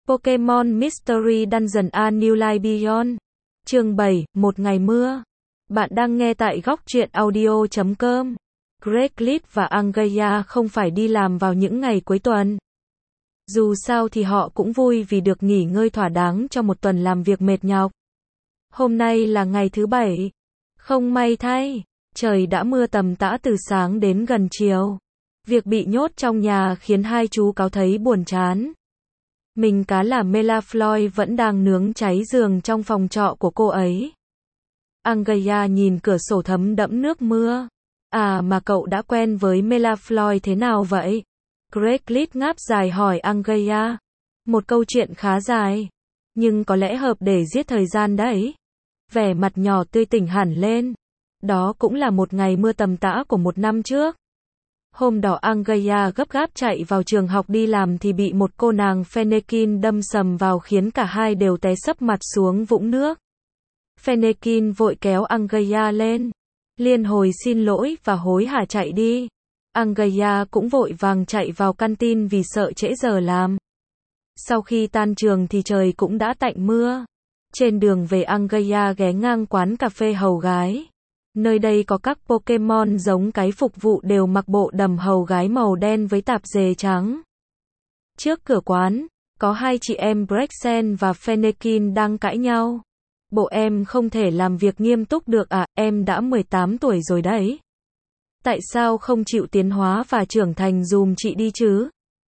Pokémon Mystery Dungeon: A New Life Beyond. Chương 7, một ngày mưa. Bạn đang nghe tại góc truyện audio.com. Greglit và Angaya không phải đi làm vào những ngày cuối tuần. Dù sao thì họ cũng vui vì được nghỉ ngơi thỏa đáng cho một tuần làm việc mệt nhọc. Hôm nay là ngày thứ 7. Không may thay, trời đã mưa tầm tã từ sáng đến gần chiều. Việc bị nhốt trong nhà khiến hai chú cáo thấy buồn chán. Mình cá là Malfoy vẫn đang nướng cháy giường trong phòng trọ của cô ấy. Angaya nhìn cửa sổ thấm đẫm nước mưa. À mà cậu đã quen với Malfoy thế nào vậy? Greglit ngáp dài hỏi Angaya. Một câu chuyện khá dài, nhưng có lẽ hợp để giết thời gian đấy. Vẻ mặt nhỏ tươi tỉnh hẳn lên. Đó cũng là một ngày mưa tầm tã của một năm trước. Hôm đó Angaya gấp gáp chạy vào trường học đi làm thì bị một cô nàng Fennekin đâm sầm vào khiến cả hai đều té sấp mặt xuống vũng nước. Fennekin vội kéo Angaya lên, liên hồi xin lỗi và hối hả chạy đi. Angaya cũng vội vàng chạy vào canteen vì sợ trễ giờ làm. Sau khi tan trường thì trời cũng đã tạnh mưa. Trên đường về Angaya ghé ngang quán cà phê hầu gái. Nơi đây có các Pokémon giống cái phục vụ đều mặc bộ đầm hầu gái màu đen với tạp dề trắng. Trước cửa quán, có hai chị em Brexen và Fennekin đang cãi nhau. Bộ em không thể làm việc nghiêm túc được à, em đã 18 tuổi rồi đấy. Tại sao không chịu tiến hóa và trưởng thành dùm chị đi chứ?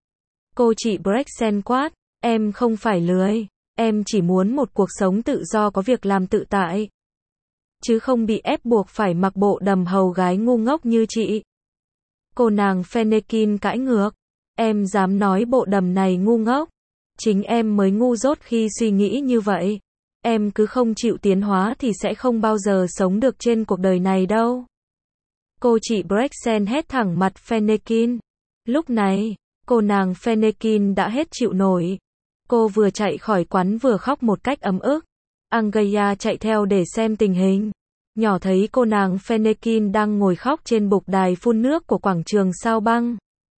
Cô chị Brexen quát, em không phải lười, em chỉ muốn một cuộc sống tự do có việc làm tự tại. Chứ không bị ép buộc phải mặc bộ đầm hầu gái ngu ngốc như chị. Cô nàng Fennekin cãi ngược. Em dám nói bộ đầm này ngu ngốc. Chính em mới ngu dốt khi suy nghĩ như vậy. Em cứ không chịu tiến hóa thì sẽ không bao giờ sống được trên cuộc đời này đâu. Cô chị Brexen hét thẳng mặt Fennekin. Lúc này, cô nàng Fennekin đã hết chịu nổi. Cô vừa chạy khỏi quán vừa khóc một cách ấm ức. Angaya chạy theo để xem tình hình. Nhỏ thấy cô nàng Fennekin đang ngồi khóc trên bục đài phun nước của quảng trường sao băng.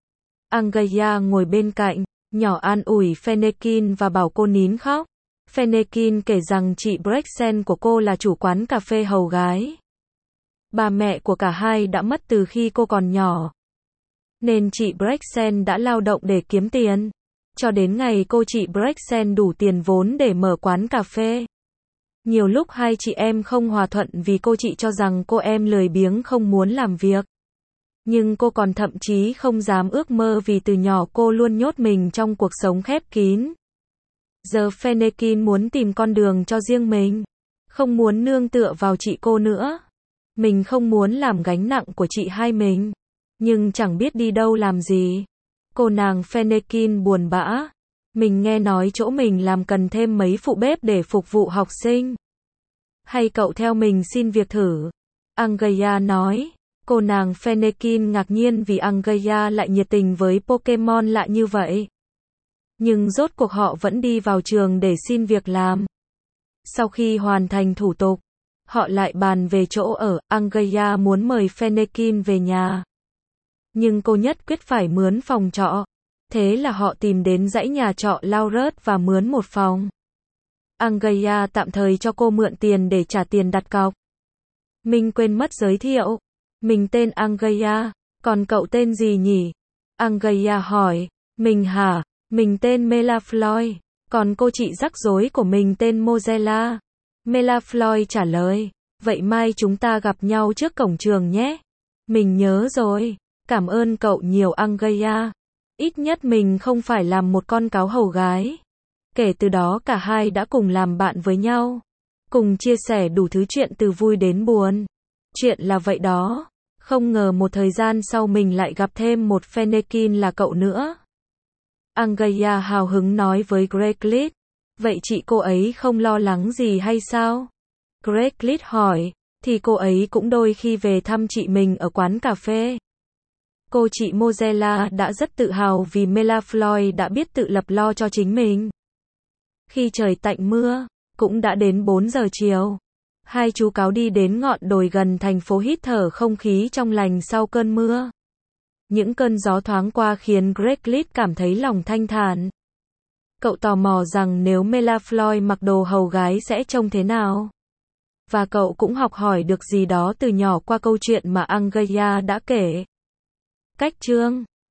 Angaya ngồi bên cạnh, nhỏ an ủi Fennekin và bảo cô nín khóc. Fennekin kể rằng chị Brexen của cô là chủ quán cà phê hầu gái. Bà mẹ của cả hai đã mất từ khi cô còn nhỏ. Nên chị Brexen đã lao động để kiếm tiền. Cho đến ngày cô chị Brexen đủ tiền vốn để mở quán cà phê. Nhiều lúc hai chị em không hòa thuận vì cô chị cho rằng cô em lười biếng không muốn làm việc. Nhưng cô còn thậm chí không dám ước mơ vì từ nhỏ cô luôn nhốt mình trong cuộc sống khép kín. Giờ Fennekin muốn tìm con đường cho riêng mình. Không muốn nương tựa vào chị cô nữa. Mình không muốn làm gánh nặng của chị hai mình. Nhưng chẳng biết đi đâu làm gì. Cô nàng Fennekin buồn bã. Mình nghe nói chỗ mình làm cần thêm mấy phụ bếp để phục vụ học sinh. Hay cậu theo mình xin việc thử? Angaya nói. Cô nàng Fennekin ngạc nhiên vì Angaya lại nhiệt tình với Pokémon lạ như vậy. Nhưng rốt cuộc họ vẫn đi vào trường để xin việc làm. Sau khi hoàn thành thủ tục, họ lại bàn về chỗ ở. Angaya muốn mời Fennekin về nhà. Nhưng cô nhất quyết phải mướn phòng trọ. Thế là họ tìm đến dãy nhà trọ Laurus và mướn một phòng. Angaya tạm thời cho cô mượn tiền để trả tiền đặt cọc. Mình quên mất giới thiệu. Mình tên Angaya, còn cậu tên gì nhỉ? Angaya hỏi. Mình hả? Mình tên Malfoy, còn cô chị rắc rối của mình tên Mozella. Malfoy trả lời. Vậy mai chúng ta gặp nhau trước cổng trường nhé. Mình nhớ rồi. Cảm ơn cậu nhiều Angaya. Ít nhất mình không phải làm một con cáo hầu gái. Kể từ đó cả hai đã cùng làm bạn với nhau. Cùng chia sẻ đủ thứ chuyện từ vui đến buồn. Chuyện là vậy đó. Không ngờ một thời gian sau mình lại gặp thêm một Fennekin là cậu nữa. Angaya hào hứng nói với Greglit. Vậy chị cô ấy không lo lắng gì hay sao? Greglit hỏi. Thì cô ấy cũng đôi khi về thăm chị mình ở quán cà phê. Cô chị Mozella đã rất tự hào vì Malfoy đã biết tự lập lo cho chính mình. Khi trời tạnh mưa, cũng đã đến 4 giờ chiều. Hai chú cáo đi đến ngọn đồi gần thành phố hít thở không khí trong lành sau cơn mưa. Những cơn gió thoáng qua khiến Greglit cảm thấy lòng thanh thản. Cậu tò mò rằng nếu Malfoy mặc đồ hầu gái sẽ trông thế nào. Và cậu cũng học hỏi được gì đó từ nhỏ qua câu chuyện mà Angaya đã kể. Cách chương